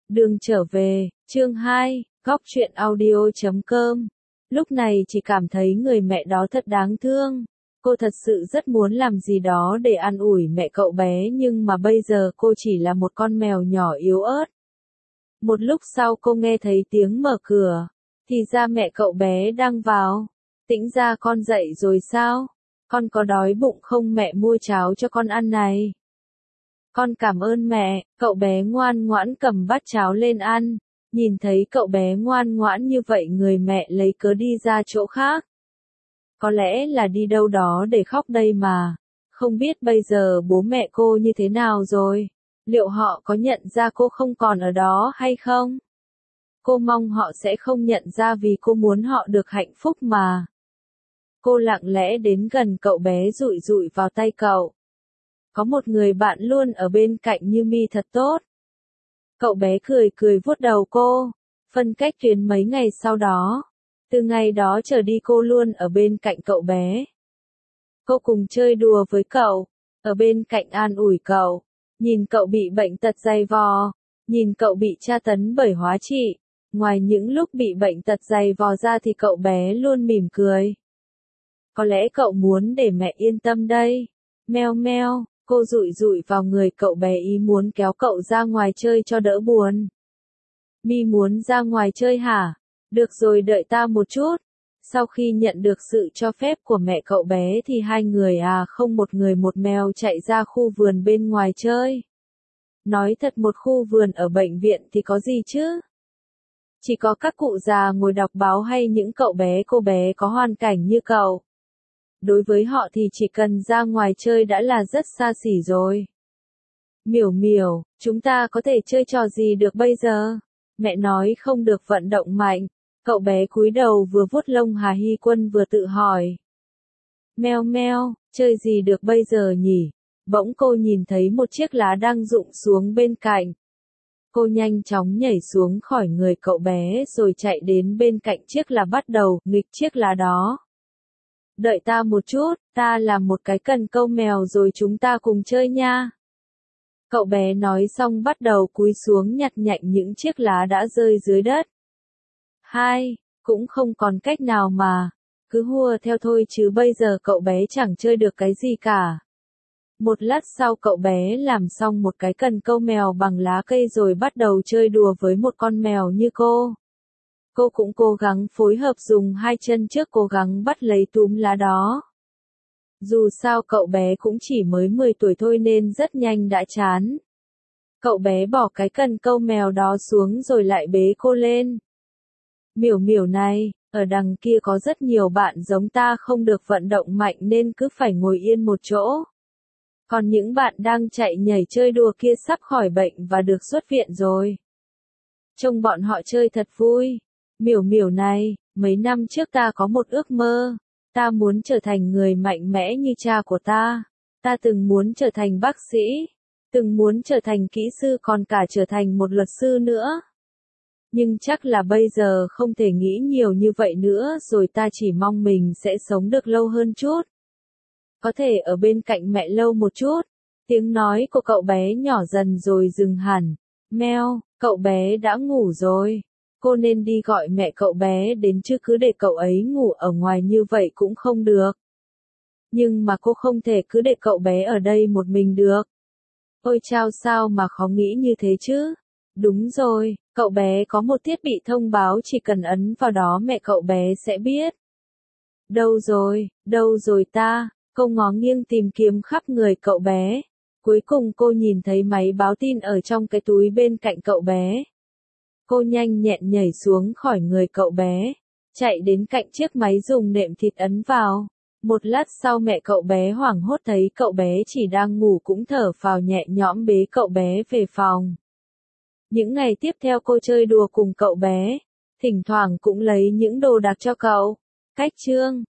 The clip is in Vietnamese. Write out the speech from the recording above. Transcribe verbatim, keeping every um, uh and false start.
Đường trở về, chương hai, góc truyện audio chấm com. Lúc này chỉ cảm thấy người mẹ đó thật đáng thương. Cô thật sự rất muốn làm gì đó để an ủi mẹ cậu bé nhưng mà bây giờ cô chỉ là một con mèo nhỏ yếu ớt. Một lúc sau cô nghe thấy tiếng mở cửa. Thì ra mẹ cậu bé đang vào. Tĩnh ra con dậy rồi sao? Con có đói bụng không, mẹ mua cháo cho con ăn này. Con cảm ơn mẹ, cậu bé ngoan ngoãn cầm bát cháo lên ăn. Nhìn thấy cậu bé ngoan ngoãn như vậy người mẹ lấy cớ đi ra chỗ khác. Có lẽ là đi đâu đó để khóc đây mà. Không biết bây giờ bố mẹ cô như thế nào rồi? Liệu họ có nhận ra cô không còn ở đó hay không? Cô mong họ sẽ không nhận ra vì cô muốn họ được hạnh phúc mà. Cô lặng lẽ đến gần cậu bé dụi dụi vào tay cậu. Có một người bạn luôn ở bên cạnh như mi thật tốt. Cậu bé cười cười vuốt đầu cô. Phân cách tuyến mấy ngày sau đó. Từ ngày đó trở đi cô luôn ở bên cạnh cậu bé. Cô cùng chơi đùa với cậu. Ở bên cạnh an ủi cậu. Nhìn cậu bị bệnh tật dày vò. Nhìn cậu bị tra tấn bởi hóa trị. Ngoài những lúc bị bệnh tật dày vò ra thì cậu bé luôn mỉm cười. Có lẽ cậu muốn để mẹ yên tâm đây. Meo meo. Cô dụi dụi vào người cậu bé ý muốn kéo cậu ra ngoài chơi cho đỡ buồn. Mi muốn ra ngoài chơi hả? Được rồi, đợi ta một chút. Sau khi nhận được sự cho phép của mẹ cậu bé thì hai người à không một người một mèo chạy ra khu vườn bên ngoài chơi. Nói thật, một khu vườn ở bệnh viện thì có gì chứ? Chỉ có các cụ già ngồi đọc báo hay những cậu bé cô bé có hoàn cảnh như cậu. Đối với họ thì chỉ cần ra ngoài chơi đã là rất xa xỉ rồi. Miểu miểu, chúng ta có thể chơi trò gì được bây giờ? Mẹ nói không được vận động mạnh. Cậu bé cúi đầu vừa vuốt lông Hà Hy Quân vừa tự hỏi. Meo meo, chơi gì được bây giờ nhỉ? Bỗng cô nhìn thấy một chiếc lá đang rụng xuống bên cạnh. Cô nhanh chóng nhảy xuống khỏi người cậu bé rồi chạy đến bên cạnh chiếc lá bắt đầu nghịch chiếc lá đó. Đợi ta một chút, ta làm một cái cần câu mèo rồi chúng ta cùng chơi nha. Cậu bé nói xong bắt đầu cúi xuống nhặt nhạnh những chiếc lá đã rơi dưới đất. Hai, cũng không còn cách nào mà, cứ hùa theo thôi chứ bây giờ cậu bé chẳng chơi được cái gì cả. Một lát sau cậu bé làm xong một cái cần câu mèo bằng lá cây rồi bắt đầu chơi đùa với một con mèo như cô. Cô cũng cố gắng phối hợp dùng hai chân trước cố gắng bắt lấy túm lá đó. Dù sao cậu bé cũng chỉ mới mười tuổi thôi nên rất nhanh đã chán. Cậu bé bỏ cái cần câu mèo đó xuống rồi lại bế cô lên. Miểu miểu này, ở đằng kia có rất nhiều bạn giống ta không được vận động mạnh nên cứ phải ngồi yên một chỗ. Còn những bạn đang chạy nhảy chơi đùa kia sắp khỏi bệnh và được xuất viện rồi. Trông bọn họ chơi thật vui. Miểu miểu này, mấy năm trước ta có một ước mơ. Ta muốn trở thành người mạnh mẽ như cha của ta. Ta từng muốn trở thành bác sĩ. Từng muốn trở thành kỹ sư còn cả trở thành một luật sư nữa. Nhưng chắc là bây giờ không thể nghĩ nhiều như vậy nữa rồi, ta chỉ mong mình sẽ sống được lâu hơn chút. Có thể ở bên cạnh mẹ lâu một chút. Tiếng nói của cậu bé nhỏ dần rồi dừng hẳn. Meo, cậu bé đã ngủ rồi. Cô nên đi gọi mẹ cậu bé đến chứ cứ để cậu ấy ngủ ở ngoài như vậy cũng không được. Nhưng mà cô không thể cứ để cậu bé ở đây một mình được. Ôi chao, sao mà khó nghĩ như thế chứ? Đúng rồi, cậu bé có một thiết bị thông báo chỉ cần ấn vào đó mẹ cậu bé sẽ biết. Đâu rồi, đâu rồi ta? Cô ngó nghiêng tìm kiếm khắp người cậu bé. Cuối cùng cô nhìn thấy máy báo tin ở trong cái túi bên cạnh cậu bé. Cô nhanh nhẹn nhảy xuống khỏi người cậu bé, chạy đến cạnh chiếc máy dùng nệm thịt ấn vào. Một lát sau mẹ cậu bé hoảng hốt thấy cậu bé chỉ đang ngủ cũng thở phào nhẹ nhõm bế cậu bé về phòng. Những ngày tiếp theo cô chơi đùa cùng cậu bé, thỉnh thoảng cũng lấy những đồ đạc cho cậu. Cách chương